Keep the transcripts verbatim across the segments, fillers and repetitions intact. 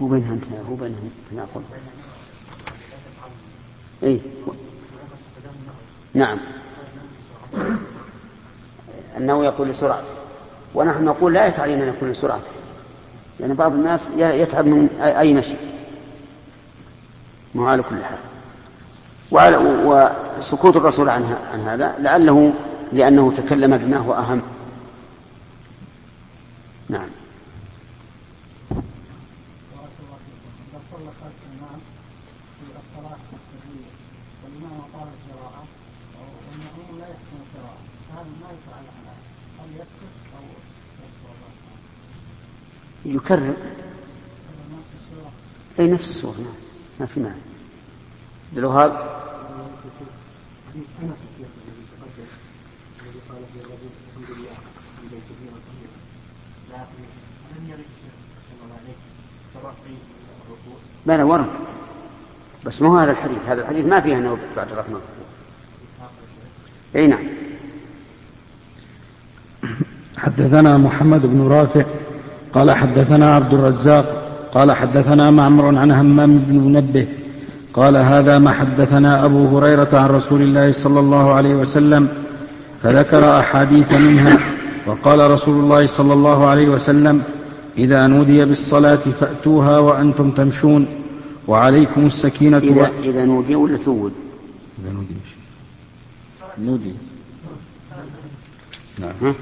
هو بينهم هو بينهم نأخذ إيه نعم أنه يقول لسرعته، ونحن نقول لا يتعين أن يكون لسرعته، لأن يعني بعض الناس يتعب من أي مشي مو على كل حال. وسكوت الرسول عن هذا لعله لأنه تكلم بما هو أهم. نعم. يكرر أي نفس الصورة ما في معنى. الوهاب ما لا ورد، بس مو هذا الحديث، هذا الحديث ما فيه أنه بعد الرحمة. أي نعم. حدثنا محمد بن رافع قال حدثنا عبد الرزاق قال حدثنا معمر عن همام بن منبه قال هذا ما حدثنا أبو هريرة عن رسول الله صلى الله عليه وسلم، فذكر أحاديث منها، وقال رسول الله صلى الله عليه وسلم إذا نودي بالصلاة فأتوها وأنتم تمشون وعليكم السكينة. إذا, إذا نودي ولا ثود؟ إذا نودي نودي نعم.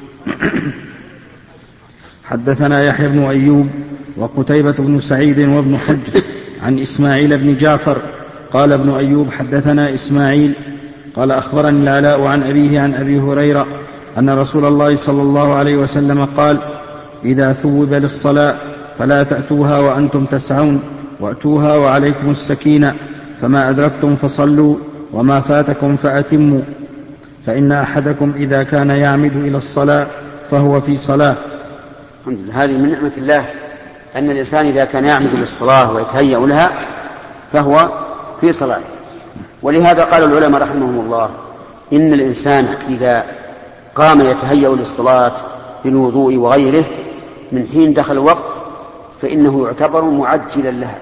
حدثنا يحيى بن أيوب وقتيبة بن سعيد وابن حجر عن إسماعيل بن جعفر قال ابن أيوب حدثنا إسماعيل قال أخبرني العلاء عن أبيه عن أبي هريرة أن رسول الله صلى الله عليه وسلم قال إذا ثوب للصلاة فلا تأتوها وأنتم تسعون وأتوها وعليكم السكينة، فما أدركتم فصلوا وما فاتكم فأتموا، فإن أحدكم إذا كان يعمد إلى الصلاة فهو في صلاة. الحمد لله، هذه من نعمة الله أن الإنسان إذا كان يعمد للصلاة ويتهيأ لها فهو في صلاة. ولهذا قال العلماء رحمهم الله إن الإنسان إذا قام يتهيأ للصلاة بالوضوء وغيره من حين دخل الوقت فإنه يعتبر معجلا لها،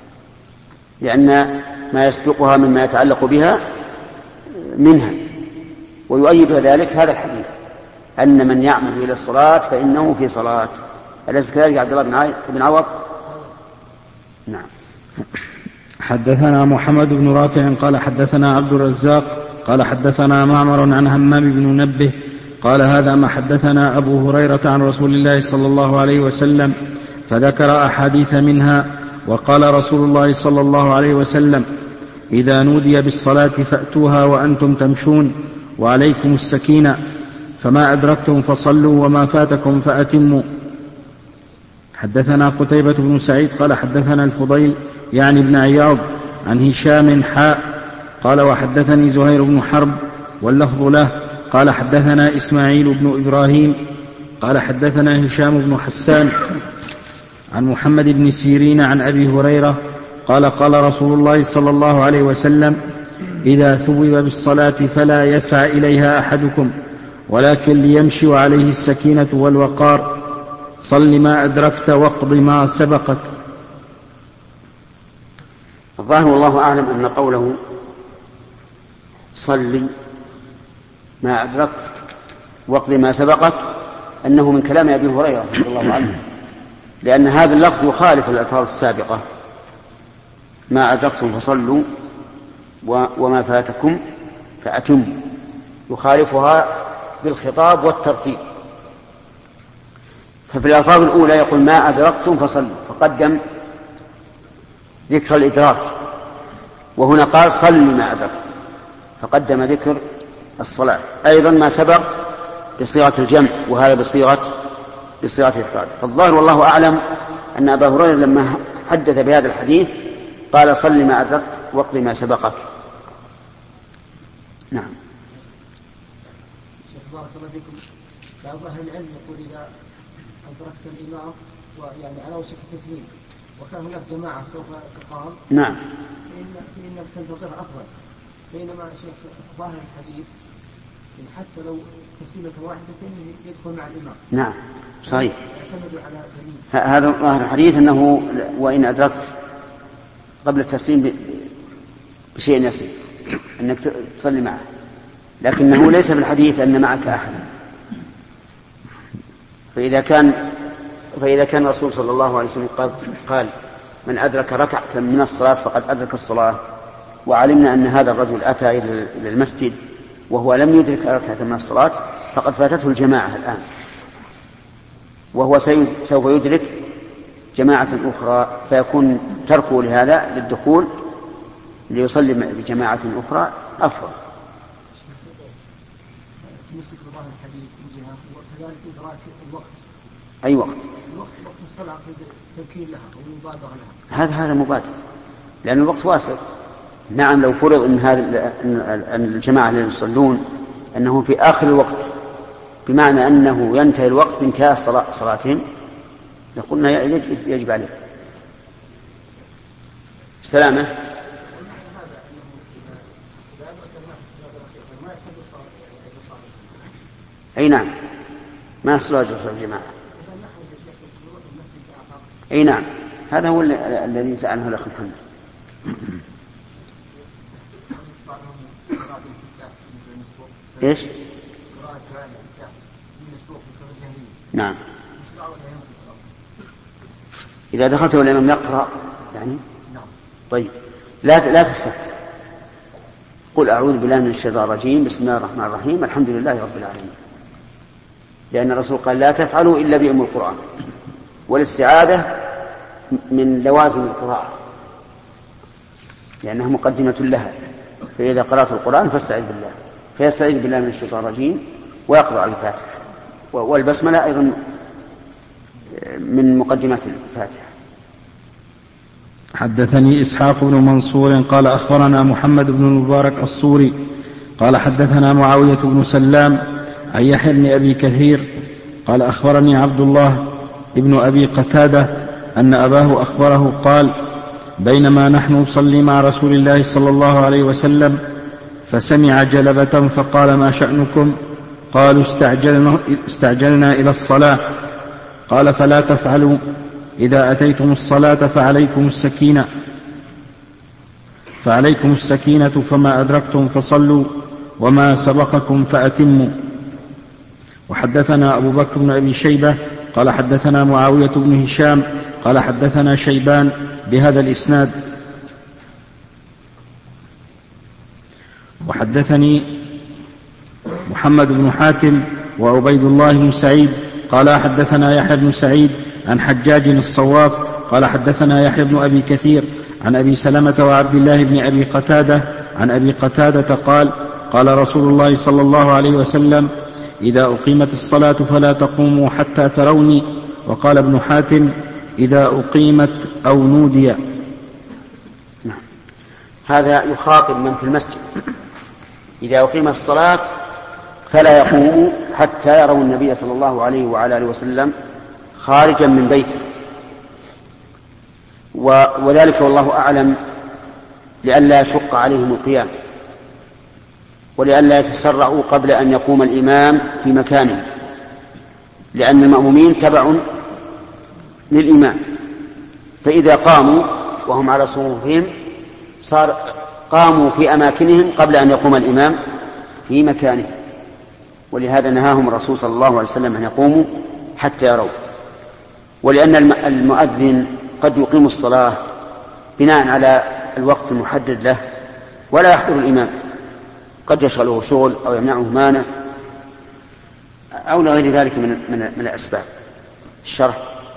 لأن ما يسبقها مما يتعلق بها منها. ويؤيد ذلك هذا الحديث أن من يعمد إلى الصلاة فإنه في صلاة. أليس كذلك عبد الله بن عوض؟ نعم. حدثنا محمد بن رافع قال حدثنا عبد الرزاق قال حدثنا معمر عن همام بن منبه قال هذا ما حدثنا أبو هريرة عن رسول الله صلى الله عليه وسلم، فذكر أحاديث منها، وقال رسول الله صلى الله عليه وسلم إذا نودي بالصلاة فأتوها وأنتم تمشون وعليكم السكينة، فما أدركتم فصلوا وما فاتكم فأتموا. حدثنا قتيبة بن سعيد قال حدثنا الفضيل يعني ابن عياض عن هشام حاء قال وحدثني زهير بن حرب واللفظ له قال حدثنا إسماعيل بن إبراهيم قال حدثنا هشام بن حسان عن محمد بن سيرين عن أبي هريرة قال قال رسول الله صلى الله عليه وسلم إذا ثوب بالصلاة فلا يسعى إليها أحدكم ولكن ليمشي وعليه السكينة والوقار، صل ما أدركت واقض ما سبقك. الظاهر والله أعلم أن قوله صل ما أدركت واقض ما سبقك أنه من كلام أبي هريرة رضي الله عنه، لأن هذا اللفظ يخالف الألفاظ السابقة ما أدركتم فصلوا وما فاتكم فأتموا، يخالفها بالخطاب والترتيب. ففي الألفاظ الأولى يقول ما أدركتم فصلوا فقدم ذكر الإدراك، وهنا قال صل ما أدركت فقدم ذكر الصلاة. أيضا ما سبق بصيغة الجمع وهذا بصيغة بصيغة الإفراد. فالظاهر والله أعلم أن أبا هريرة لما حدث بهذا الحديث قال صل ما أدركت واقض ما سبقك. نعم. بارك الله فيكم. بعض أهل العلم يقول إذا أدركت الإمام ويعني على وشك التسليم وكان هناك جماعة سوف تقام نعم فإنك تنتظر أفضل، بينما شيخ ظاهر الحديث إن حتى لو تسليمة واحدة يدخل مع الإمام. نعم صحيح. هذا ظاهر الحديث أنه وإن أدركت قبل التسليم بشيء يسير أنك تصلي معه، لكنه ليس في الحديث أن معك أحدا. فإذا كان فإذا كان الرسول صلى الله عليه وسلم قال من أدرك ركعة من الصلاة فقد أدرك الصلاة، وعلمنا أن هذا الرجل أتى إلى المسجد وهو لم يدرك ركعة من الصلاة فقد فاتته الجماعة الآن، وهو سوف يدرك جماعة أخرى، فيكون تركه لهذا للدخول ليصلي بجماعة أخرى أفضل. أي وقت؟ وقت الصلاة تمكين لها ومبادرة لها. هذا هذا مبادر، لأن الوقت واسع. نعم لو فرض أن هذا أن الجماعة الذين يصلون أنه في آخر الوقت، بمعنى أنه ينتهي الوقت بانتهاء صلاة صلاتهم، لقلنا يجب عليه سلامة. أي نعم ما صلاة الجماعة. أي نعم هذا هو الذي سأله الأخ محمد. إيش؟ نعم إذا دخلت والإمام يقرأ يعني طيب لا لا تستفتح، قل أعوذ بالله من الشيطان الرجيم بسم الله الرحمن الرحيم الحمد لله رب العالمين، لأن الرسول قال لا تفعلوا إلا بأم القرآن، والاستعاذة من لوازم القراءة لأنها مقدمة لها، فإذا قرأت القرآن فاستعذ بالله، فيستعيذ بالله من الشيطان الرجيم ويقرأ الفاتحة، والبسملة أيضا من مقدمات الفاتحة. حدثني إسحاق بن منصور قال أخبرنا محمد بن المبارك الصوري قال حدثنا معاوية بن سلام عن يحيى بن أبي كثير قال أخبرني عبد الله ابن أبي قتادة أن أباه أخبره قال بينما نحن نصلي مع رسول الله صلى الله عليه وسلم فسمع جلبة فقال ما شأنكم؟ قالوا استعجلنا, استعجلنا إلى الصلاة. قال فلا تفعلوا، إذا أتيتم الصلاة فعليكم السكينة فعليكم السكينة فما أدركتم فصلوا وما سبقكم فأتموا. وحدثنا أبو بكر بن أبي شيبة قال حدثنا معاوية بن هشام قال حدثنا شيبان بهذا الإسناد. وحدثني محمد بن حاتم وعبيد الله بن سعيد قال حدثنا يحيى بن سعيد عن حجاج الصواف قال حدثنا يحيى بن أبي كثير عن أبي سلمة وعبد الله بن أبي قتادة عن أبي قتادة قال قال رسول الله صلى الله عليه وسلم إذا أقيمت الصلاة فلا تقوموا حتى تروني. وقال ابن حاتم إذا أقيمت أو نودي. هذا يخاطب من في المسجد، إذا أقيمت الصلاة فلا يقوموا حتى يروا النبي صلى الله عليه وعلى آله وسلم خارجا من بيته، وذلك والله أعلم لئلا يشق عليهم القيام ولئلا يتسرعوا قبل أن يقوم الإمام في مكانه، لأن المأمومين تبع للإمام، فإذا قاموا وهم على صفوفهم صار قاموا في أماكنهم قبل أن يقوم الإمام في مكانه، ولهذا نهاهم الرسول صلى الله عليه وسلم أن يقوموا حتى يروا. ولأن المؤذن قد يقيم الصلاة بناء على الوقت المحدد له ولا يحضر الإمام، قد يشغله شغل أو يمنعه مانع أو لغير ذلك من, من, من الأسباب. الشرح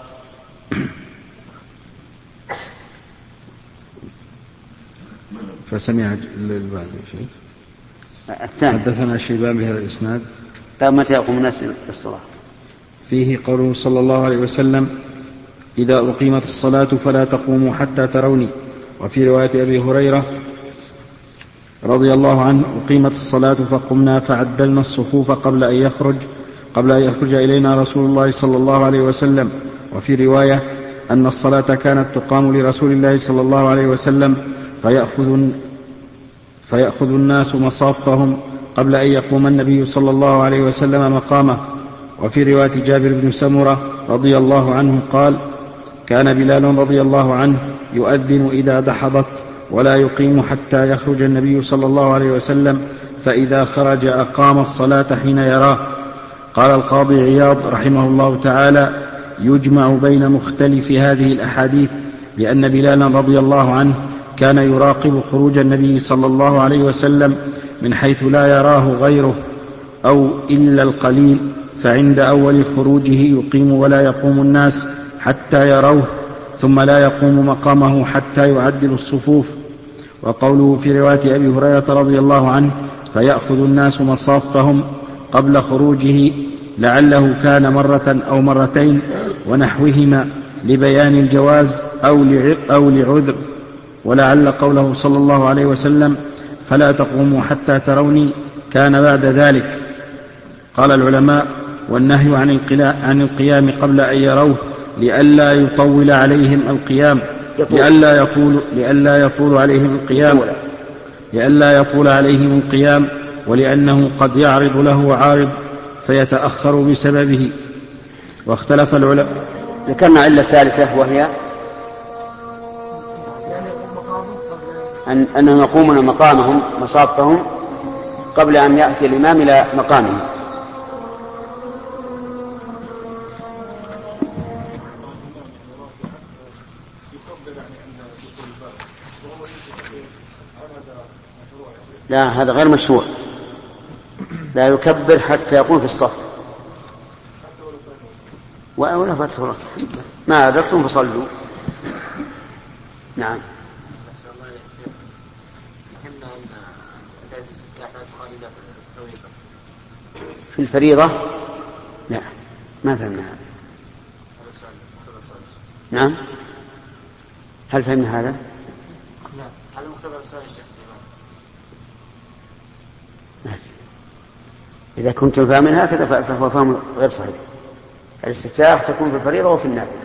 فسمع البعض شيء الثاني حدثنا شيبان بهذا الإسناد. متى يقوم الناس للصلاة؟ فيه قوله صلى الله عليه وسلم إذا أقيمت الصلاة فلا تقوموا حتى تروني. وفي رواية أبي هريرة رضي الله عنه أقيمت الصلاة فقمنا فعدلنا الصفوف قبل أن يخرج قبل أن يخرج إلينا رسول الله صلى الله عليه وسلم. وفي رواية أن الصلاة كانت تقام لرسول الله صلى الله عليه وسلم فيأخذ, فيأخذ الناس مصافهم قبل أن يقوم النبي صلى الله عليه وسلم مقامه، وفي رواية جابر بن سمرة رضي الله عنه قال كان بلال رضي الله عنه يؤذن إذا دحضت ولا يقيم حتى يخرج النبي صلى الله عليه وسلم فإذا خرج أقام الصلاة حين يراه. قال القاضي عياض رحمه الله تعالى يجمع بين مختلف هذه الأحاديث لأن بلالا رضي الله عنه كان يراقب خروج النبي صلى الله عليه وسلم من حيث لا يراه غيره أو إلا القليل، فعند أول خروجه يقيم ولا يقوم الناس حتى يروه، ثم لا يقوم مقامه حتى يعدل الصفوف. وقوله في رواية أبي هريرة رضي الله عنه فيأخذ الناس مصافهم قبل خروجه لعله كان مرة أو مرتين ونحوهما لبيان الجواز أو لعذر، ولعل قوله صلى الله عليه وسلم فلا تقوموا حتى تروني كان بعد ذلك. قال العلماء والنهي عن القيام قبل أن يروه لئلا يطول عليهم القيام لئلا يطول, لئلا يطول عليهم القيام لئلا يطول عليهم القيام ولأنه قد يعرض له عارض فيتأخر بسببه. واختلف العلماء. ذكرنا علة ثالثة وهي أن أنهم يقومون مقامهم مصافهم قبل أن يأتي الإمام إلى مقامه. لا، هذا غير مشروع، لا يكبر حتى يكون في الصف ولا فتح ما أدركتم فصلوا. نعم. في الفريضة لا، ما فهمنا هذا. نعم، هل فهمنا هذا؟ هذا مختبر السؤال الشيخ سليمان. إذا كنتم فاهمين هكذا فهو فهم غير صحيح. الاستفتاح تكون في الفريضة وفي النافلة.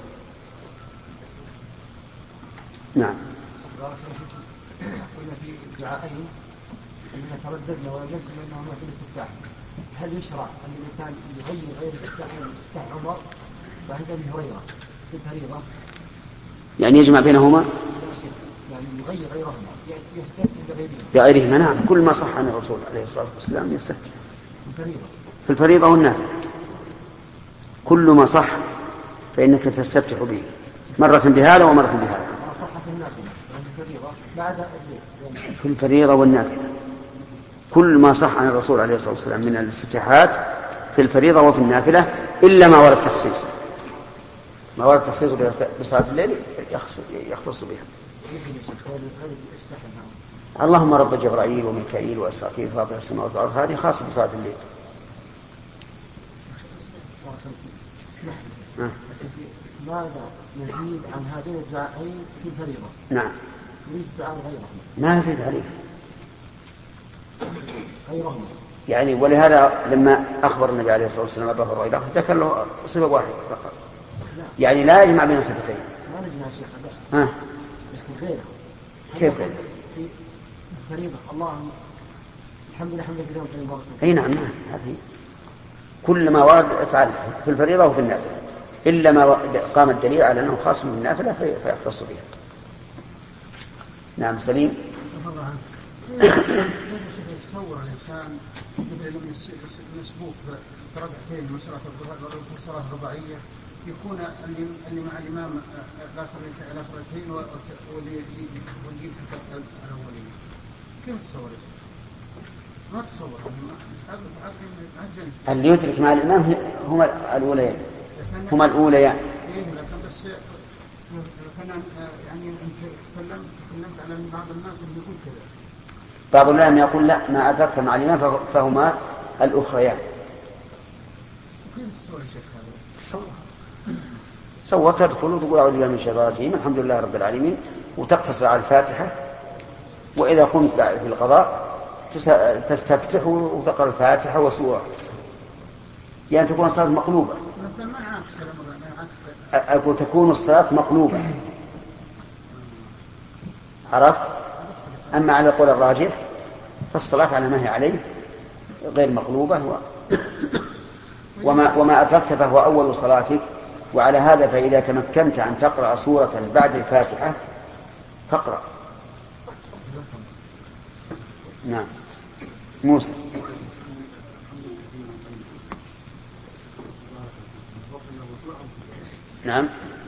نعم. قلنا في دعائين إن ترددنا ولا نجزم أنهما في الاستفتاح، هل يشرع أن الإنسان يغير غير الاستفتاح استفتاح عمر وعند أبي هريرة في الفريضة؟ يعني يجمع بينهما؟ يعني يغير غيرهما، يستفتح بغيرهما. بغيرهما، نعم. كل ما صح عن الرسول عليه الصلاة والسلام يستفتح في الفريضة والنافلة. كل ما صح فإنك تستفتح به مرة بهذا ومرة بهذا. ما صح في النافلة الفريضة بعد في الفريضة والنافلة كل ما صح عن الرسول عليه الصلاة والسلام من الاستفتاحات في الفريضة وفي النافلة إلا ما ورد تخصيص ما ورد تخصيص بصلاة الليل يختص بها. اللهم رب جبرائيل وميكائيل وإسرافيل فاطر السماوات والأرض، هذه خاصة بصلاة الليل. آه. ماذا نزيد عن هذين الدعائين في الفريضة؟ نعم. نريد دعاء غيرهم. ما نزيد عليه غيرهم. يعني ولهذا لما أخبر النبي عليه الصلاة والسلام أبا هريرة ذكر له صفة واحدة فقط. يعني لا يجمع بين صفتين. ما نجمع شيخ. ها. غيره. كيف غيره؟ في الفريضة اللهم الحمد لله حمدا كثيرا طيبا. أي نعم نعم هذه كل ما ورد افعل في الفريضة وفي النافلة إلا ما قام الدليل على أنه خاص من النافلة فيختص بها. نعم. سليم. يتصور الإنسان مسبوق بركعتين من صلاة الظهر وفي صلاة رباعية يكون اللي مع الإمام لا ركعتين واللي يجيب الأولين، كيف تصور؟ ما تصور. اللي يدرك مع الإمام هما الأوليان هما الأوليان. لكن بس يعني تكلمت على بعض الناس اللي يقول كذا. بعض العلماء يقول لا، ما أدركت مع الإمام فهما الأخريان. كيف تصور يا شيخ هذا؟ تصور صور تدخل وتقول أعوذ بالله من الشيطان الرجيم الحمد لله رب العالمين وتقتصر على الفاتحة، وإذا قمت في القضاء تستفتح وتقرأ الفاتحة وسورة، يعني تكون الصلاة مقلوبة. أقول تكون الصلاة مقلوبة. عرفت؟ أما على قول الراجح فالصلاة على ما هي عليه غير مقلوبة و... وما, وما أدركت فهو أول صلاتك. وعلى هذا فإذا تمكنت أن تقرأ سورة بعد الفاتحة فاقرأ. نعم موسى. نعم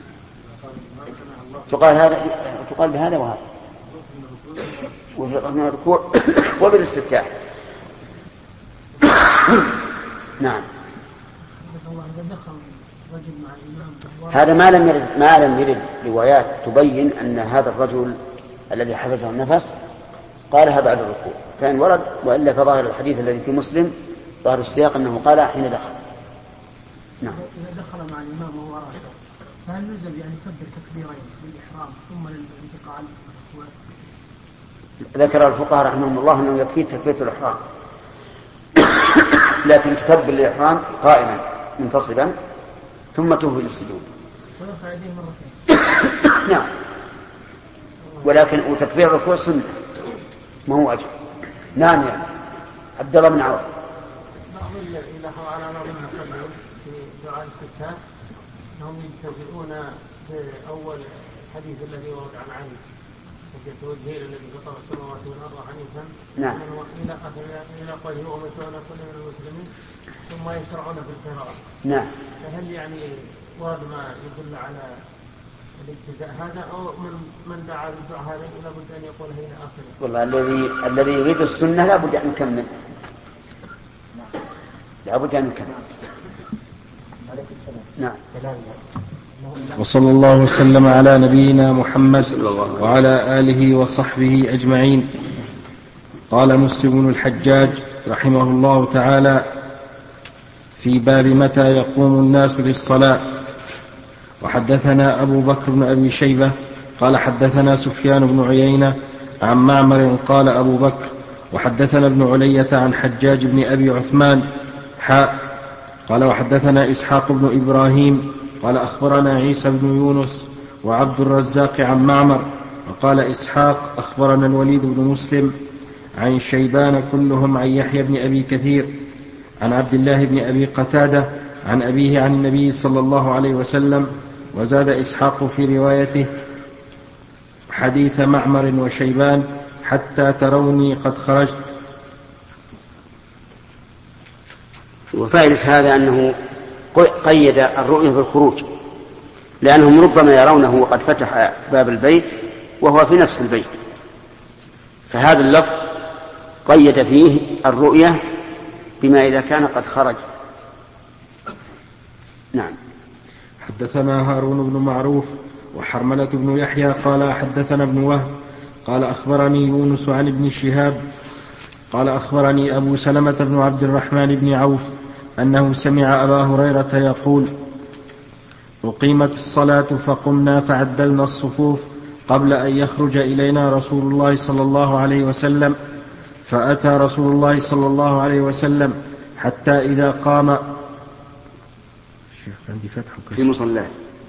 تقال هذا تقال بهذا وهذا وفي الركوع وبالاستفتاح. نعم هذا ما لم يرد ما لم يرد روايات تبين أن هذا الرجل الذي حفظه النفس قالها بعد الركوع، كان ورد، وإلا فظاهر الحديث الذي في مسلم ظاهر السياق أنه قال حين دخل. نعم إذا دخل مع الإمام وهو راكع فهل نزل يعني كبر تكبيرين للإحرام ثم للانتقال؟ ذكر الفقهاء رحمهم الله أنه يكفي تكبيرة الإحرام، لكن تكبر الإحرام قائما منتصبا ثم تهوي للسجود. ويرفع يديه مرتين. نعم ولكن وتكبير الركوع سنة ما هو واجب. نعم يا عبد الله بن عوف. بعض يلاحظ على بعض المصلين في دعاء الاستفتاح انهم يجتزئون في اول الحديث الذي ورد عن علي يتوجه الى الذي فطر السماوات والارض حنيفا. نعم. الى الى قوله وامرت ان اكون من المسلمين ثم يشرعون في القراءه. نعم. فهل يعني ورد ما يدل على الاجتزاء هذا او من من دعا بالدعاء هذا لا بد ان يقول الى اخره؟ والله الذي الذي يريد السنه لا بد ان يكمل. لا بد ان يكمل. نعم. وصلى الله وسلم على نبينا محمد وعلى آله وصحبه أجمعين. قال مسلم بن الحجاج رحمه الله تعالى في باب متى يقوم الناس للصلاة. وحدثنا أبو بكر بن أبي شيبة قال حدثنا سفيان بن عيينة عن معمر قال أبو بكر وحدثنا ابن علية عن حجاج بن أبي عثمان حاء قال وحدثنا إسحاق بن إبراهيم قال أخبرنا عيسى بن يونس وعبد الرزاق عن معمر وقال إسحاق أخبرنا الوليد بن مسلم عن شيبان كلهم عن يحيى بن أبي كثير عن عبد الله بن أبي قتادة عن أبيه عن النبي صلى الله عليه وسلم. وزاد إسحاق في روايته حديث معمر وشيبان حتى تروني قد خرجت. وفائدة هذا أنه قيد الرؤية بالخروج، لأنهم ربما يرونه وقد فتح باب البيت وهو في نفس البيت، فهذا اللفظ قيد فيه الرؤية بما إذا كان قد خرج. نعم. حدثنا هارون بن معروف وحرملة بن يحيى قال حدثنا ابن وهب قال أخبرني يونس عن ابن شهاب قال أخبرني أبو سلمة بن عبد الرحمن بن عوف أنه سمع أبا هريرة يقول أقيمت الصلاة فقمنا فعدلنا الصفوف قبل أن يخرج إلينا رسول الله صلى الله عليه وسلم، فأتى رسول الله صلى الله عليه وسلم حتى إذا قام في مصلاه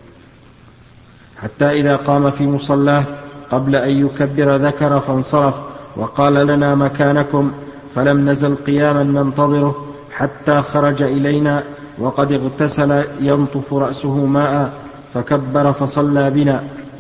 حتى إذا قام في مصلاه قبل أن يكبر ذكر فانصرف وقال لنا مكانكم، فلم نزل قياما ننتظره حتى خرج إلينا وقد اغتسل ينطف رأسه ماء فكبر فصلى بنا.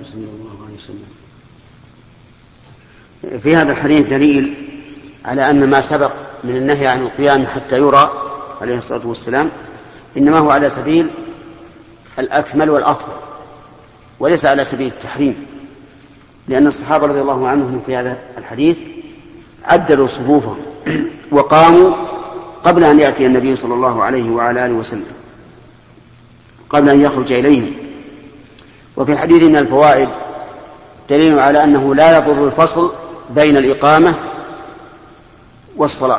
في هذا الحديث دليل على أن ما سبق من النهي عن القيام حتى يرى عليه الصلاة والسلام إنما هو على سبيل الأكمل والأفضل وليس على سبيل التحريم، لأن الصحابة رضي الله عنهم في هذا الحديث عدلوا صفوفهم وقاموا قبل أن يأتي النبي صلى الله عليه وعلى آله وسلم، قبل أن يخرج إليهم. وفي الحديث من الفوائد دليل على أنه لا يضر الفصل بين الإقامة والصلاة.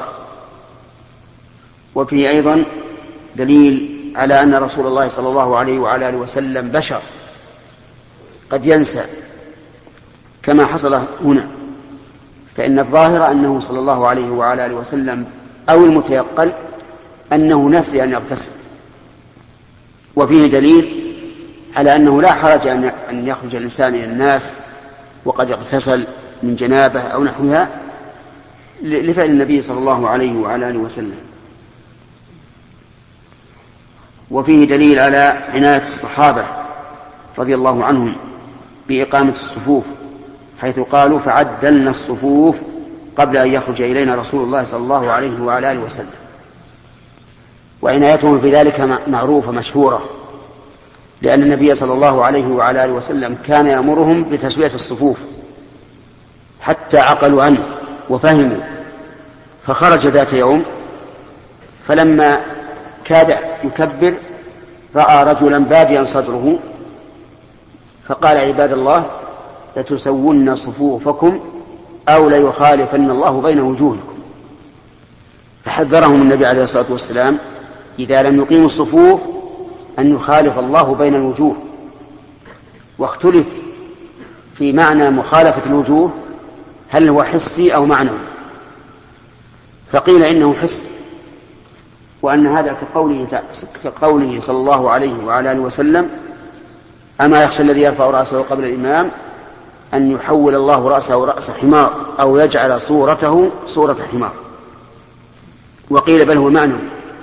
وفيه أيضا دليل على أن رسول الله صلى الله عليه وعلى آله وسلم بشر قد ينسى كما حصل هنا، فإن الظاهر أنه صلى الله عليه وعلى آله وسلم أو المتيقن أنه نسي أن يغتسل. وفيه دليل على أنه لا حرج أن يخرج الإنسان إلى الناس وقد اغتسل من جنابه أو نحوها لفعل النبي صلى الله عليه وعلى آله وسلم. وفيه دليل على عناية الصحابة رضي الله عنهم بإقامة الصفوف، حيث قالوا فعدلنا الصفوف قبل أن يخرج إلينا رسول الله صلى الله عليه وعلى آله وسلم. وعنايتهم في ذلك معروفة مشهورة، لأن النبي صلى الله عليه وعلى آله وسلم كان يأمرهم بتسوية الصفوف حتى عقلوا عنه وفهموا. فخرج ذات يوم فلما كاد يكبر رأى رجلا باديا صدره فقال عباد الله لتسون صفوفكم أو ليخالفن الله بين وجوهكم. فحذرهم النبي عليه الصلاة والسلام إذا لم يقيموا الصفوف أن يخالف الله بين الوجوه. واختلف في معنى مخالفة الوجوه هل هو حسي أو معنوي، فقيل إنه حسي، وأن هذا كقوله, كقوله صلى الله عليه وعلى آله وسلم أما يخشى الذي يرفع رأسه قبل الإمام أن يحول الله رأسه رأس حمار أو يجعل صورته صورة حمار. وقيل بل هو معنوي،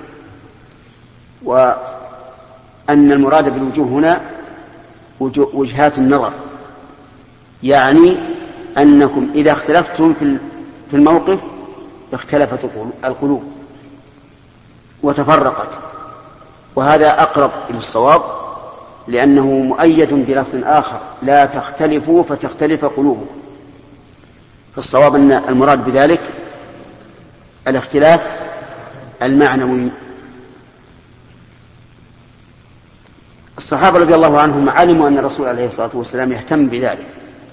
وأن المراد بالوجوه هنا وجهات النظر، يعني أنكم إذا اختلفتم في الموقف اختلفت القلوب وتفرقت، وهذا أقرب إلى الصواب لأنه مؤيد بلفظ آخر لا تختلفوا فتختلف قلوبكم. فالصواب أن المراد بذلك الاختلاف المعنوي. الصحابة رضي الله عنهم علموا أن الرسول عليه الصلاة والسلام يهتم بذلك،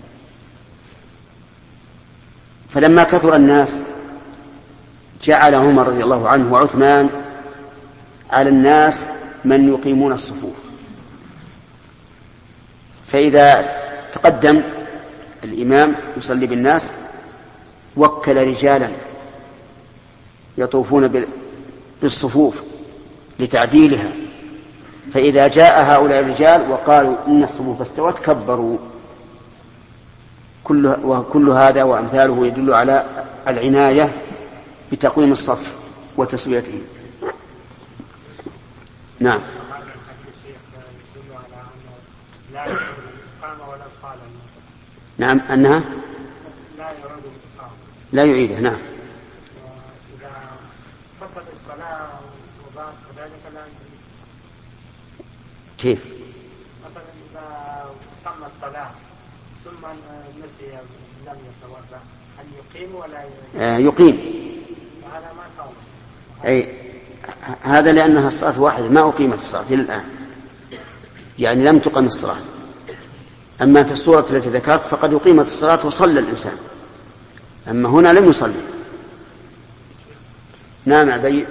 فلما كثر الناس جعل عمر رضي الله عنه وعثمان على الناس من يقيمون الصفوف. فإذا تقدم الإمام يصلي بالناس وكل رجالا يطوفون بالصفوف لتعديلها، فإذا جاء هؤلاء الرجال وقالوا إن الصفوف استوت كبروا. كل وكل هذا وأمثاله يدل على العناية بتقويم الصف وتسويته. نعم. نعم أنها لا يعيده. نعم. إذا فصل الصلاة وبعد ذلك لا كيف؟ مثلا إذا تم الصلاة ثم نسي لم يتوضأ هل يقيم ولا آه يقيم؟ هذا ما قال. أي هذا لأنها الصلاة واحدة ما أقيمت الصلاة إلى الآن، يعني لم تقم الصلاة. أما في الصورة التي ذكرت فقد أقيمت الصلاة وصلى الإنسان، أما هنا لم يصلي. نعم أبي.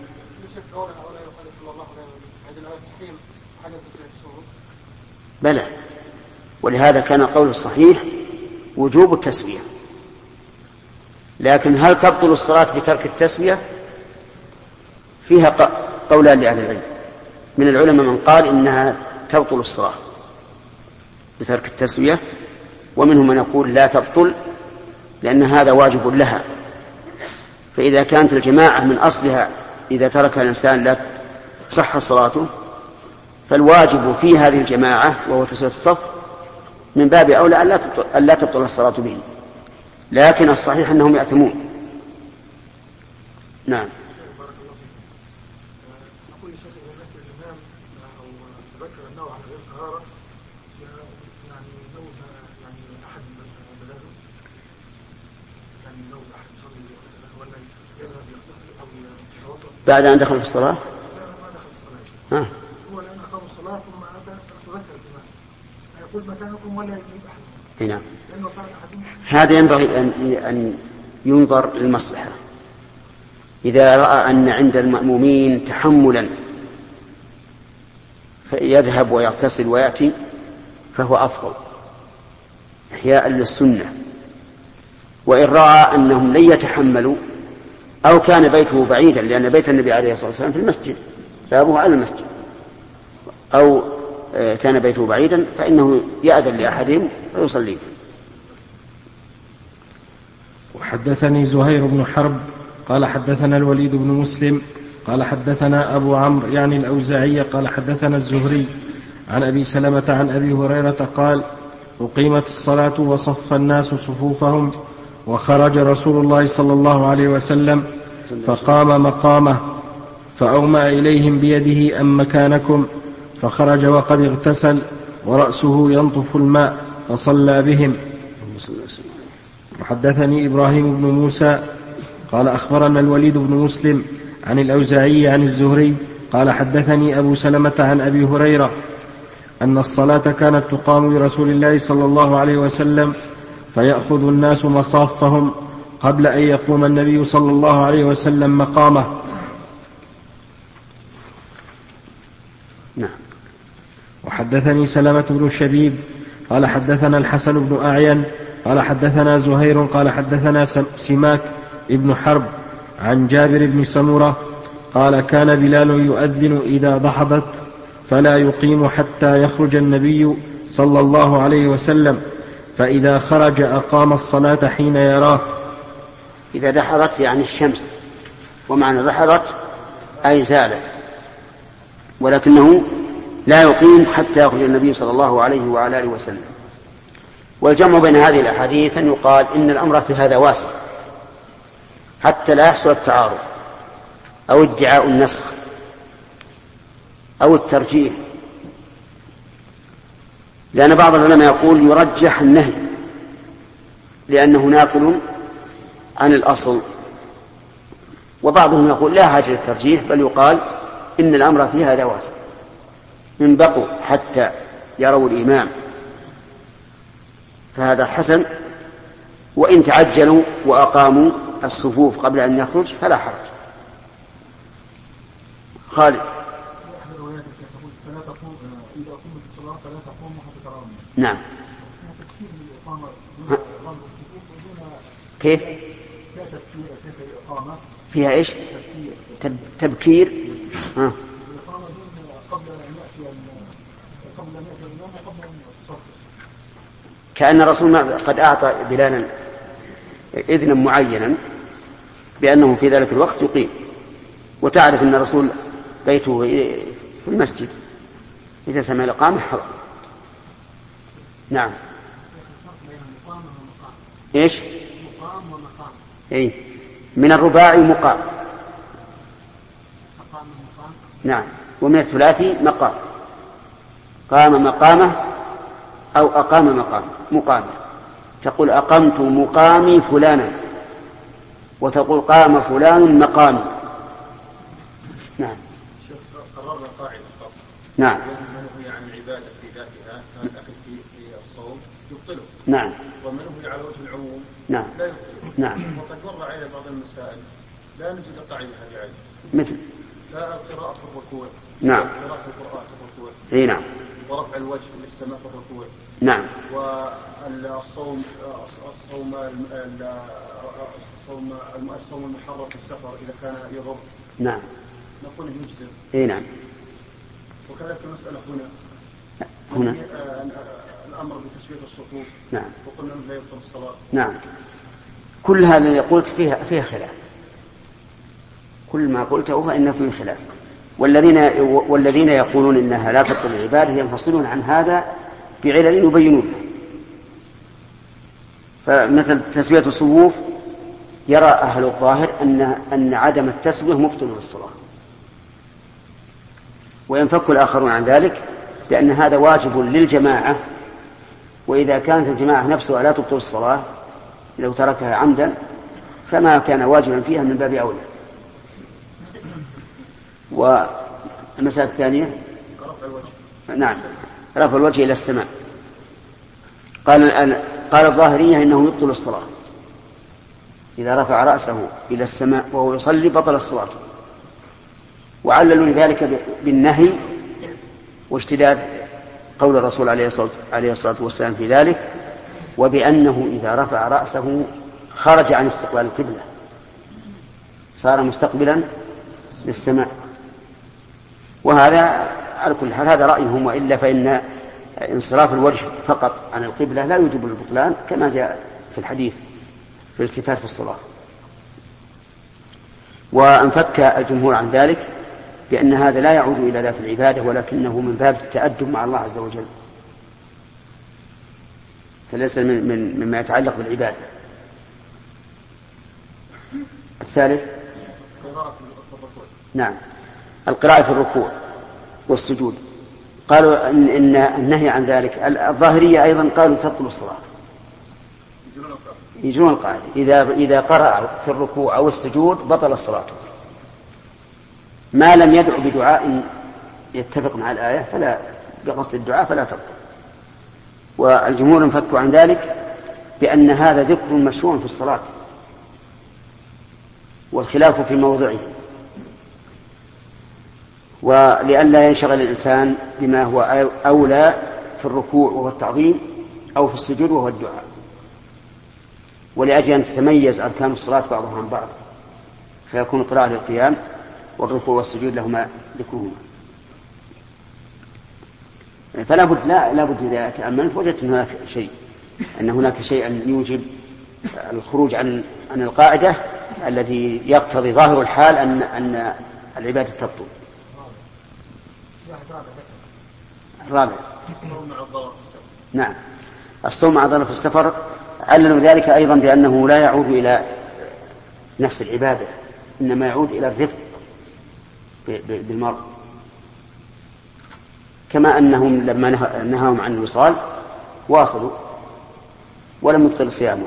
بلى، ولهذا كان قول الصحيح وجوب التسوية. لكن هل تبطل الصلاة بترك التسوية؟ فيها قولان لأهل العلم. من العلماء من قال إنها تبطل الصلاة بترك التسوية، ومنهم من يقول لا تبطل لأن هذا واجب لها. فإذا كانت الجماعة من أصلها إذا ترك الإنسان لا صح صلاته، فالواجب في هذه الجماعة وهو تسوية الصف من باب أولى أن لا تبطل الصلاة به، لكن الصحيح أنهم يأثمون. نعم. بعد أن دخل في الصلاة؟ ها. هو لأن أخذ الصلاة ثم أتى تذكر الإمام يقول مكانكم ولا يجيب أحد. نعم. هذا ينبغي أن ينظر للمصلحة. إذا رأى أن عند المأمومين تحملا فيذهب ويغتسل ويأتي فهو أفضل إحياء للسنة. وإن رأى أنهم لن يتحملوا أو كان بيته بعيدا، لأن بيت النبي عليه الصلاة والسلام في المسجد بابه على المسجد، أو كان بيته بعيدا فإنه يأذن لأحدهم ويصلي. وحدثني زهير بن حرب قال حدثنا الوليد بن مسلم قال حدثنا أبو عمرو يعني الأوزاعي قال حدثنا الزهري عن أبي سلمة عن أبي هريرة قال أقيمت الصلاة وصف الناس صفوفهم وخرج رسول الله صلى الله عليه وسلم فقام مقامه فأومأ إليهم بيده أم مكانكم، فخرج وقد اغتسل ورأسه ينطف الماء فصلى بهم. وحدثني إبراهيم بن موسى قال أخبرنا الوليد بن مسلم عن الأوزاعي عن الزهري قال حدثني أبو سلمة عن أبي هريرة أن الصلاة كانت تقام برسول الله صلى الله عليه وسلم فيأخذ الناس مصافهم قبل أن يقوم النبي صلى الله عليه وسلم مقامه. نعم. وحدثني سلمة بن الشبيب قال حدثنا الحسن بن أعين قال حدثنا زهير قال حدثنا سماك ابن حرب عن جابر بن سمرة قال كان بلال يؤذن إذا ضحضت فلا يقيم حتى يخرج النبي صلى الله عليه وسلم، فإذا خرج أقام الصلاة حين يراه. إذا دحضت يعني الشمس، ومعنى دحضت أي زالت، ولكنه لا يقيم حتى يخرج النبي صلى الله عليه وعلى آله وسلم. والجمع بين هذه الأحاديث أن يقال إن الأمر في هذا واسع حتى لا يحصل التعارض أو ادعاء النسخ أو الترجيح، لأن بعض العلماء يقول يرجح النهي لأنه نافل عن الأصل، وبعضهم يقول لا حاجة للترجيح بل يقال إن الأمر في هذا واسع، إن بقوا حتى يروا الإمام فهذا حسن، وإن تعجلوا وأقاموا الصفوف قبل أن يخرج فلا حرج. خالد. نعم. كيف فيها إيش تبكير ها. كأن الرسول قد أعطى بلالا إذنا معينا بأنه في ذلك الوقت يقيم، وتعرف أن الرسول بيته في المسجد إذا سمع الإقامة حضر. نعم. إيش مقام ومقام. إيه من الرباعي مقام. نعم. ومن الثلاثي مقام. قام مقامه أو أقام مقام مقامه. تقول أقمت مقامي فلانا، وتقول قام فلان مقامي. نعم. قررنا قاعدة قبل. نعم. من هي عن عبادة في ذاتها كالأكل في الصوم يبطله. نعم. ومن هي على وجه العموم نعم. لا يبطله. نعم. وقد مر علينا بعض المسائل لا نجد قاعدة هذه عادة. مثل لا القراءة في الركوع. نعم. قراءة القرآن في الركوع. اي نعم. ورفع الوجه للسماء في الركوع. نعم. والصوم الصوم الصوم الصوم المحرم في السفر إذا كان يضر. نعم. نقول يجزم. اي نعم. وكذلك المسألة هنا هنا الأمر بتسوية الصفوف. نعم. وقلنا لا يبطل الصلاة. نعم. كل هذا اللي قلت فيها فيها خلاف، كل ما قلته فإنه فيه خلاف، والذين والذين يقولون إنها لا تبطل العبادة ينفصلون عن هذا بعلل يبينون. فمثل تسوية الصفوف يرى أهل الظاهر أن أن عدم التسوية مبطل للصلاة، وينفك الآخرون عن ذلك بأن هذا واجب للجماعة، وإذا كانت الجماعة نفسها لا تبطل الصلاة لو تركها عمدا فما كان واجبا فيها من باب أولى. والمسألة الثانية رفع الوجه. نعم، رفع الوجه إلى السماء. قال قال الظاهرية إنه يبطل الصلاة إذا رفع رأسه إلى السماء وهو يصلي بطل الصلاة، وعللوا لذلك بالنهي واشتداد قول الرسول عليه الصلاة والسلام في ذلك، وبأنه إذا رفع رأسه خرج عن استقبال القبلة، صار مستقبلا للسماء. وهذا على كل حال هذا رأيهم، وإلا فإن انصراف الوجه فقط عن القبلة لا يوجب البطلان كما جاء في الحديث في الالتفات في الصلاة. وانفك الجمهور عن ذلك بأن هذا لا يعود إلى ذات العبادة ولكنه من باب التأدب مع الله عز وجل، فليس من من مما يتعلق بالعبادة. الثالث نعم القراءة في الركوع والسجود. قالوا إن, إن النهي عن ذلك. الظاهرية أيضا قالوا تبطل الصلاة، يجرون القاعدة إذا إذا قرأ في الركوع أو السجود بطل الصلاة ما لم يدعو بدعاء يتفق مع الآية فلا بقصد الدعاء فلا تبطل. والجمهور انفكوا عن ذلك بأن هذا ذكر مشروع في الصلاة والخلاف في موضعه، ولئلا ينشغل الإنسان بما هو أولى في الركوع وهو التعظيم أو في السجود وهو الدعاء، ولأجل أن تتميز أركان الصلاة بعضها عن بعض فيكون القراءة للقيام والركوع والسجود لهما ذكرهما. فلا بد لا لا بد إذا تأملت وجدت هناك شيء أن هناك شيئا يوجب الخروج عن عن القاعدة التي يقتضي ظاهر الحال أن أن العبادة تبطل. الرابع نعم الصوم مع ضرر في السفر. عللوا ذلك أيضا بأنه لا يعود إلى نفس العبادة إنما يعود إلى الرفق بالمرء، كما أنهم لما نهاهم عن الوصال واصلوا ولم يبطل صيامهم.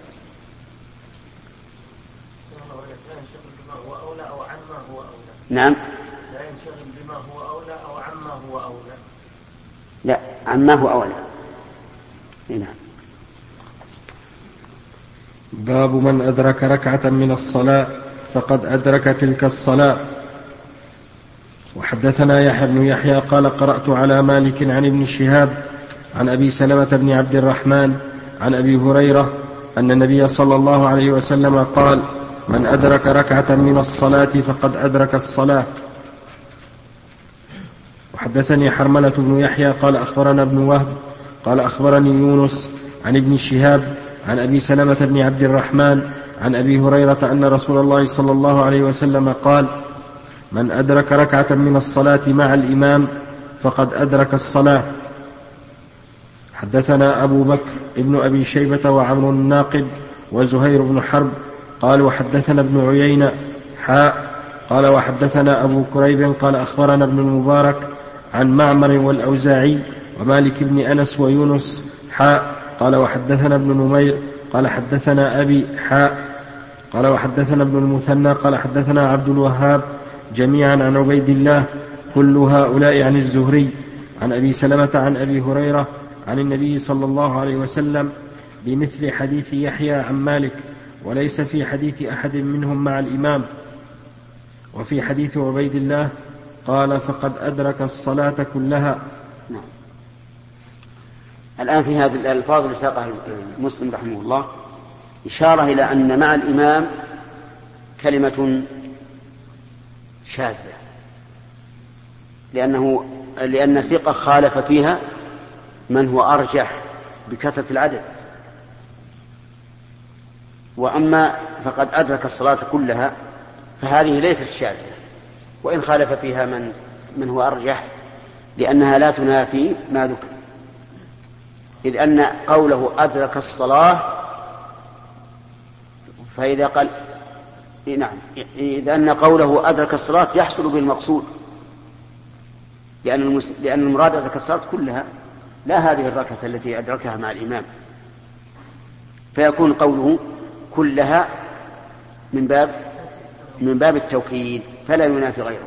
نعم لا ينشغل بما هو أولى أو عما هو أولى. لا عما هو أولى. نعم. باب من أدرك ركعة من الصلاة فقد أدرك تلك الصلاة. وحدثنا يحيى بن يحيى قال قرأت على مالك عن ابن شهاب عن أبي سلمة بن عبد الرحمن عن أبي هريرة أن النبي صلى الله عليه وسلم قال من أدرك ركعة من الصلاة فقد أدرك الصلاة. وحدثني حرملة بن يحيى قال أخبرنا ابن وهب قال أخبرني يونس عن ابن شهاب عن أبي سلمة بن عبد الرحمن عن أبي هريرة أن رسول الله صلى الله عليه وسلم قال من أدرك ركعة من الصلاة مع الإمام فقد أدرك الصلاة. حدثنا أبو بكر ابن أبي شيبة وعمر الناقد وزهير بن حرب قال وحدثنا ابن عيينة حاء قال وحدثنا أبو كريب قال أخبرنا ابن المبارك عن معمر والأوزاعي ومالك بن أنس ويونس حاء قال وحدثنا ابن نمير قال حدثنا أبي حاء قال وحدثنا ابن المثنى قال حدثنا عبد الوهاب جميعا عن عبيد الله كل هؤلاء عن الزهري عن أبي سلمة عن أبي هريرة عن النبي صلى الله عليه وسلم بمثل حديث يحيى عن مالك وليس في حديث أحد منهم مع الإمام. وفي حديث عبيد الله قال فقد أدرك الصلاة كلها. نعم. الآن في هذه الألفاظ اللي ساقها مسلم رحمه الله إشارة إلى أن مع الإمام كلمة شاذة لأنه لأن الثقة خالف فيها من هو أرجح بكثرة العدد، وأما فقد أدرك الصلاة كلها فهذه ليست شاذة وإن خالف فيها من من هو أرجح لأنها لا تنافي ما ذكر، إذ أن قوله أدرك الصلاة فإذا قال نعم إذ أن قوله أدرك الصلاة يحصل بالمقصود لأن المس... لأن المراد أدرك الصلاة كلها لا هذه الركعة التي أدركها مع الإمام، فيكون قوله كلها من باب من باب التوكيد فلا ينافي غيره.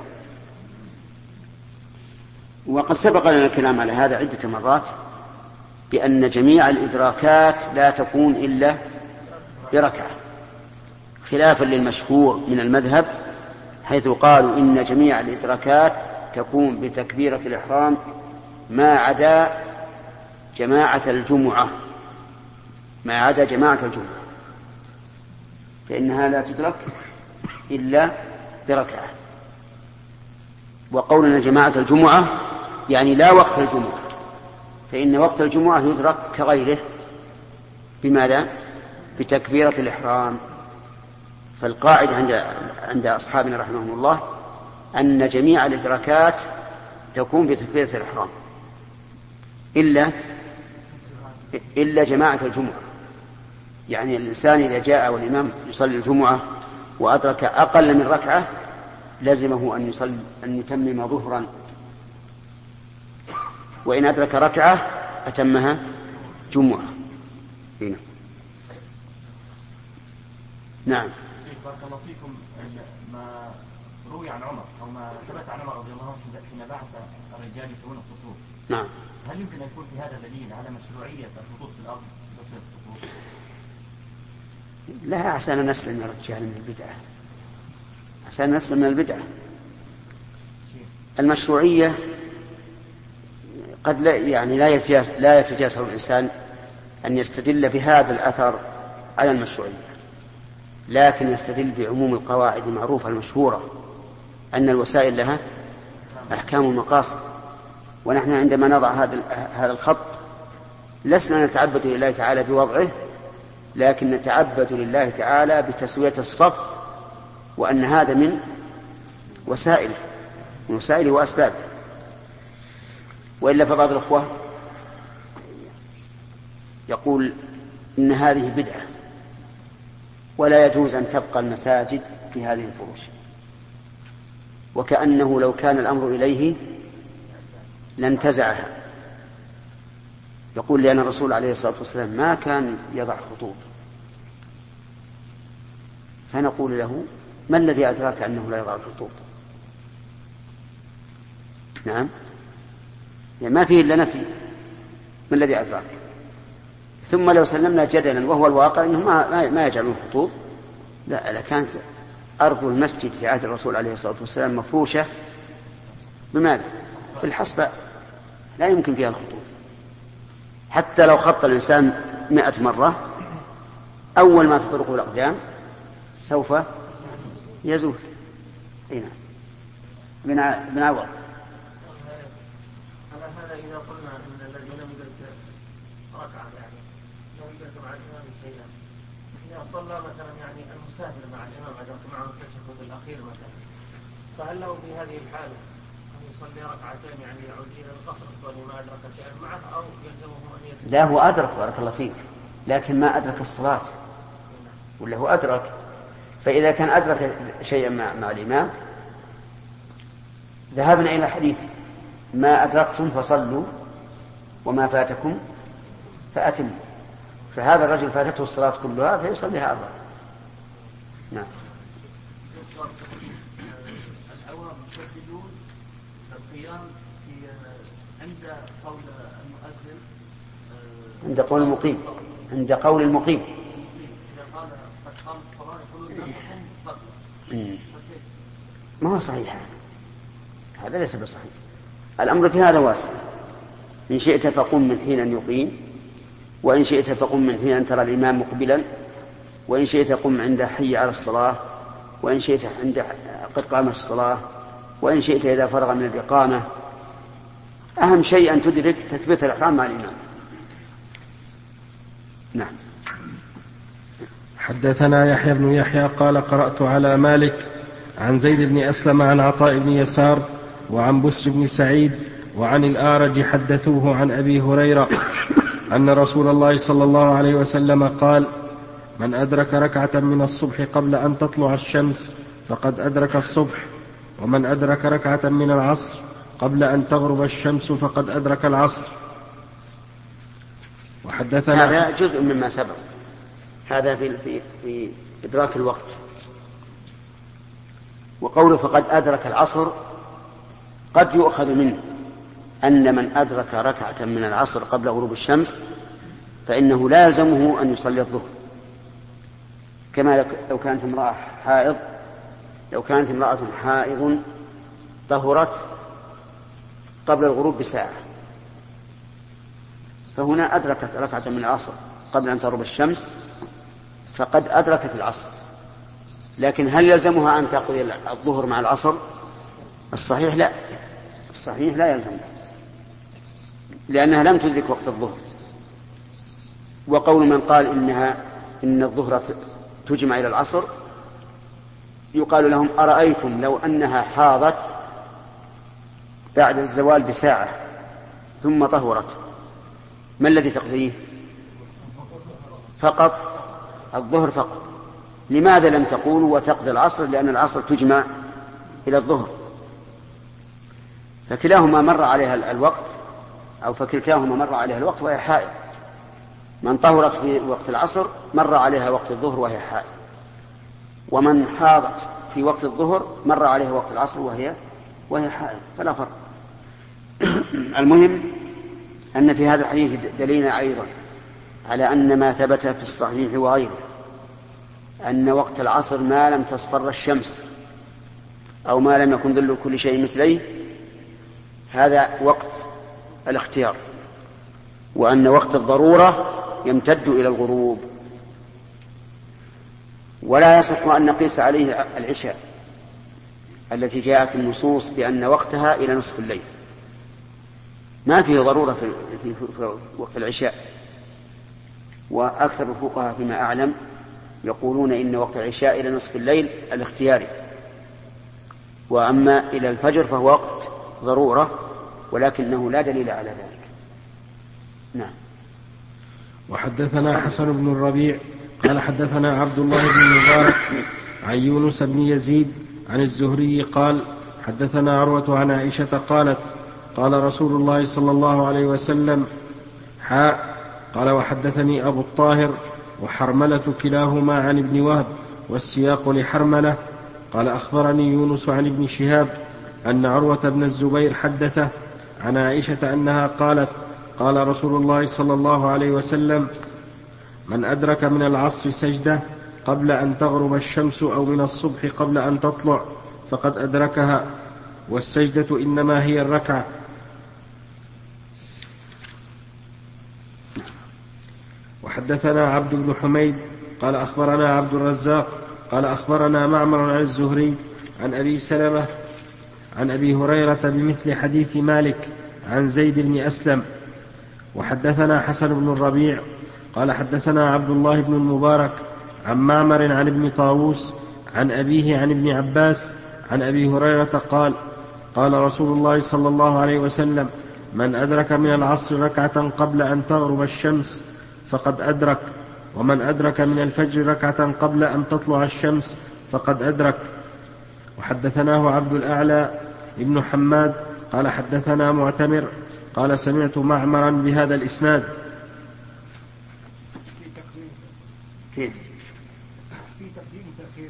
وقد سبق لنا الكلام على هذا عدة مرات بأن جميع الإدراكات لا تكون إلا بركعة خلافا للمشهور من المذهب حيث قالوا إن جميع الإدراكات تكون بتكبيرة الإحرام ما عدا جماعة الجمعة ما عدا جماعة الجمعة فإنها لا تدرك إلا بركعة. وقولنا جماعة الجمعة يعني لا وقت الجمعة، فإن وقت الجمعة يدرك كغيره بماذا؟ بتكبيرة الإحرام. فالقاعدة عند عند أصحابنا رحمهم الله أن جميع الإدراكات تكون بتكبيرة الإحرام إلا إلا جماعة الجمعة. يعني الإنسان إذا جاء والإمام يصلي الجمعة وأدرك أقل من ركعة لزمه أن يصلي أن يتمم ظهرا، وإن أدرك ركعة أتمها جمعة. هنا. نعم. بارك الله فيكم. ما روي عن عمر أو ما ثبت عن عمر رضي الله عنه حين بعث الرجال يسوون الصفوف. نعم. هل يمكن أن يكون في هذا دليل على مشروعية الخطوط في الأرض بتصير الصفوف؟ لا، عشان نسلم يا رجال من البدعة، عشان نسلم من البدعة. المشروعية قد لا يعني لا يتجاز لا يتجاسر الإنسان أن يستدل بهذا الأثر على المشروعية، لكن يستدل بعموم القواعد المعروفة المشهورة أن الوسائل لها أحكام المقاصد. ونحن عندما نضع هذا هذا الخط لسنا نتعبد لله تعالى بوضعه، لكن نتعبد لله تعالى بتسوية الصف، وأن هذا من وسائله من وسائله وأسبابه. وإلا فبعض الأخوة يقول إن هذه بدعة ولا يجوز أن تبقى المساجد في هذه الفروش، وكأنه لو كان الأمر إليه لانتزعها. يقول لأن الرسول عليه الصلاة والسلام ما كان يضع خطوط. فنقول له: ما الذي أدراك أنه لا يضع الخطوط؟ نعم، يعني ما فيه إلا نفي. ما الذي أدراك؟ ثم لو سلمنا جدلا وهو الواقع أنه ما, ما يجعلون خطوط، لا، لكانت أرض المسجد في عهد الرسول عليه الصلاة والسلام مفروشة بماذا؟ بالحصباء، لا يمكن فيها الخطوط. حتى لو خط الإنسان مئة مرة أول ما تطرقه الأقدام سوف يزول. هنا بن عوض. على هذا إذا قلنا أن الذي لم يدرك ركعة يعني لم يدرك مع الإمام شيئا، إذا صلى مثلا يعني المسافر مع الإمام أدرك معه التشهد الأخير مثلا، فهل له في هذه الحالة أن يصلي ركعتين يعني يعود إلى القصر ولما أدرك شيئا معه، أو يلزمه أن يتبع؟ لا، هو أدرك بارك الله فيك، لكن ما أدرك الصلاة، ولا هو أدرك. فإذا كان أدرك شيئا مع, مع الإمام ذهبنا إلى حديث: ما أدركتم فصلوا وما فاتكم فأتموا. فهذا الرجل فاتته الصلاة كلها فيصليها أربعة. نعم. العوام يشددون القيام في عند قول المؤذن، عند قول المقيم عند قول المقيم إذا قال قد قامت الصلاة يقولون فضل. ما هو صحيح، هذا ليس بصحيح. الأمر في هذا واسع. إن شئت فقم من حين أن يقيم، وإن شئت فقم من حين أن ترى الإمام مقبلا، وإن شئت قم عند حي على الصلاة، وإن شئت عند قد قامت الصلاة، وإن شئت إذا فرغ من الإقامة. أهم شيء أن تدرك تكبيرة الإحرام مع الإمام. نعم. حدثنا يحيى بن يحيى قال: قرأت على مالك عن زيد بن أسلم عن عطاء بن يسار وعن بسر بن سعيد وعن الآرج حدثوه عن أبي هريرة أن رسول الله صلى الله عليه وسلم قال: من أدرك ركعة من الصبح قبل أن تطلع الشمس فقد أدرك الصبح، ومن أدرك ركعة من العصر قبل أن تغرب الشمس فقد أدرك العصر. وحدثنا هذا جزء مما سبق، هذا في, في, في إدراك الوقت. وقوله فقد أدرك العصر قد يؤخذ منه أن من أدرك ركعة من العصر قبل غروب الشمس فإنه لا يلزمه أن يصلي الظهر، كما لو كانت امرأة حائض لو كانت امرأة حائض طهرت قبل الغروب بساعة، فهنا أدركت ركعة من العصر قبل أن تغرب الشمس فقد أدركت العصر. لكن هل يلزمها أن تقضي الظهر مع العصر؟ الصحيح لا، الصحيح لا يلزم، لأنها لم تدرك وقت الظهر. وقول من قال إنها إن الظهر تجمع إلى العصر يقال لهم أرأيتم لو أنها حاضت بعد الزوال بساعة ثم طهرت ما الذي تقضيه؟ فقط الظهر فقط. لماذا لم تقولوا وتقضي العصر؟ لأن العصر تجمع إلى الظهر، فكلاهما مر عليها الوقت أو فكلتاهما مر عليها الوقت وهي حائض. من طهرت في وقت العصر مر عليها وقت الظهر وهي حائض، ومن حاضت في وقت الظهر مر عليها وقت العصر وهي وهي حائض، فلا فرق. المهم أن في هذا الحديث دليل أيضا على أن ما ثبت في الصحيح وغيره أن وقت العصر ما لم تصفر الشمس أو ما لم يكن ظل كل شيء مثليه هذا وقت الاختيار، وأن وقت الضرورة يمتد إلى الغروب. ولا يصح أن نقيس عليه العشاء التي جاءت النصوص بأن وقتها إلى نصف الليل، ما فيه ضرورة في وقت العشاء. وأكثر الفقهاء فيما أعلم يقولون إن وقت العشاء إلى نصف الليل الاختياري، وأما إلى الفجر فهو وقت ضرورة ولكنه لا دليل على ذلك. نعم. وحدثنا حسن بن الربيع قال حدثنا عبد الله بن المبارك عن يونس بن يزيد عن الزهري قال حدثنا عروة عن عائشة قالت قال رسول الله صلى الله عليه وسلم حاء قال وحدثني أبو الطاهر وحرملة كلاهما عن ابن وهب والسياق لحرملة قال أخبرني يونس عن ابن شهاب أن عروة بن الزبير حدثه عن عائشة أنها قالت قال رسول الله صلى الله عليه وسلم من أدرك من العصر سجدة قبل أن تغرب الشمس أو من الصبح قبل أن تطلع فقد أدركها، والسجدة إنما هي الركعة. وحدثنا عبد بن حميد قال أخبرنا عبد الرزاق قال أخبرنا معمر عن الزهري عن أبي سلمة عن أبي هريرة بمثل حديث مالك عن زيد بن أسلم. وحدثنا حسن بن الربيع قال حدثنا عبد الله بن المبارك عن معمر عن ابن طاووس عن أبيه عن ابن عباس عن أبي هريرة قال قال رسول الله صلى الله عليه وسلم من أدرك من العصر ركعة قبل أن تغرب الشمس فقد أدرك، ومن أدرك من الفجر ركعة قبل أن تطلع الشمس فقد أدرك. وحدثناه عبد الأعلى ابن حماد قال حدثنا معتمر قال سمعت معمرا بهذا الإسناد. كيف؟ في تقديم وتأخير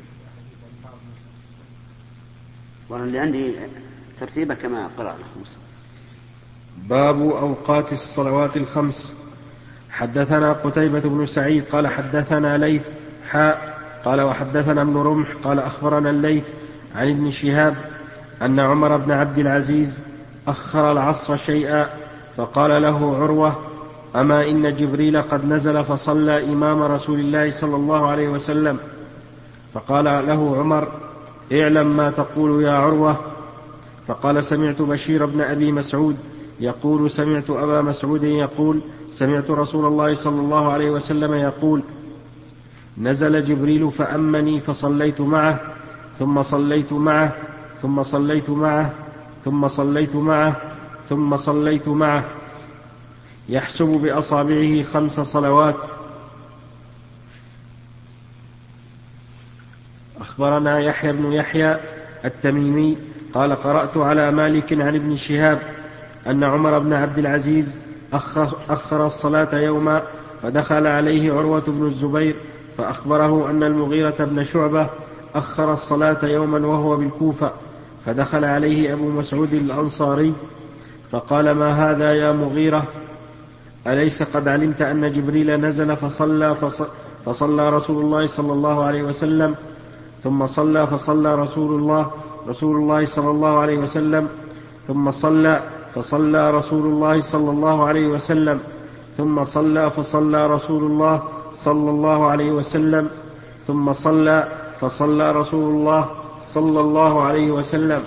وأنا اللي عندي ترتيبه كما قرأنا. باب أوقات الصلوات الخمس. حدثنا قتيبة بن سعيد قال حدثنا ليث حاء قال وحدثنا ابن رمح قال أخبرنا الليث عن ابن شهاب أن عمر بن عبد العزيز أخر العصر شيئا فقال له عروة أما إن جبريل قد نزل فصلى إمام رسول الله صلى الله عليه وسلم. فقال له عمر اعلم ما تقول يا عروة. فقال سمعت بشير بن أبي مسعود يقول سمعت أبا مسعود يقول سمعت رسول الله صلى الله عليه وسلم يقول نزل جبريل فأمني فصليت معه ثم صليت معه ثم صليت معه ثم صليت معه ثم صليت معه يحسب بأصابعه خمس صلوات. أخبرنا يحيى بن يحيى التميمي قال قرأت على مالك عن ابن شهاب أن عمر بن عبد العزيز أخر الصلاة يوما فدخل عليه عروة بن الزبير فأخبره أن المغيرة بن شعبة أخر الصلاة يوما وهو بالكوفة فدخل عليه أبو مسعود الأنصاري فقال ما هذا يا مغيرة أليس قد علمت أن جبريل نزل فصلى, فصلى رسول الله صلى الله عليه وسلم ثم صلى فصلى رسول الله رسول الله صلى الله عليه وسلم ثم صلى فصلى رسول الله صلى الله عليه وسلم ثم صلى فصلى رسول الله صلى الله عليه وسلم ثم صلى فصلى رسول الله صلى الله عليه وسلم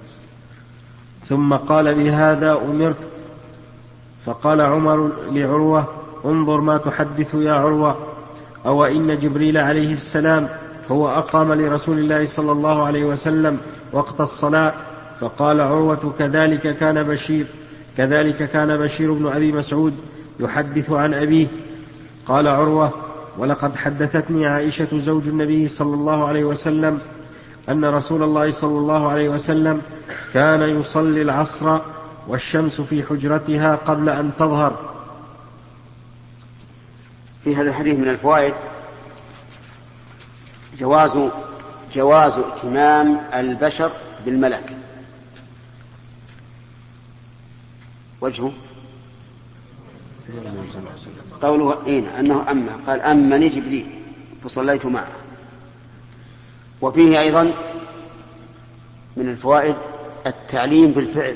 ثم قال بهذا أمرت. فقال عمر لعروة انظر ما تحدث يا عروة أو إن جبريل عليه السلام هو أقام لرسول الله صلى الله عليه وسلم وقت الصلاة. فقال عروة كذلك كان بشير كذلك كان بشير بن أبي مسعود يحدث عن أبيه. قال عروة ولقد حدثتني عائشة زوج النبي صلى الله عليه وسلم أن رسول الله صلى الله عليه وسلم كان يصلي العصر والشمس في حجرتها قبل أن تظهر. في هذا الحديث من الفوائد جواز جواز ائتمام البشر بالملك. وجهه قوله إين أنه أما قال أمني جبريل فصليت معه. وفيه أيضا من الفوائد التعليم بالفعل،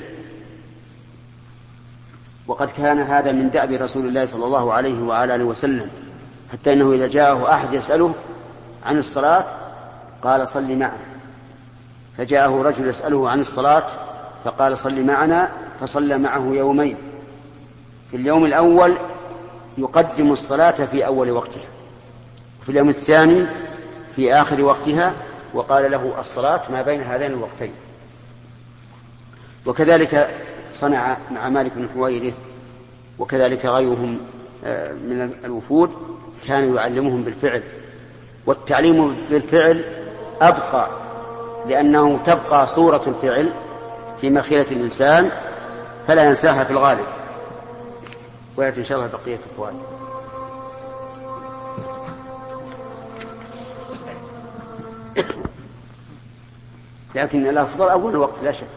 وقد كان هذا من دأب رسول الله صلى الله عليه وعلى آله وسلم، حتى إنه إذا جاءه أحد يسأله عن الصلاة قال صل معنا، فجاءه رجل يسأله عن الصلاة فقال صل معنا، فصلى معه يومين. في اليوم الأول يقدم الصلاة في أول وقتها، وفي اليوم الثاني في آخر وقتها، وقال له الصلاة ما بين هذين الوقتين. وكذلك صنع مع مالك بن حويرث، وكذلك غيرهم من الوفود كان يعلمهم بالفعل. والتعليم بالفعل أبقى، لأنه تبقى صورة الفعل في مخيلة الإنسان فلا ينساها في الغالب. ويأتي إن شاء الله بقية الفوائد. لكن الأفضل أول الوقت لا شك.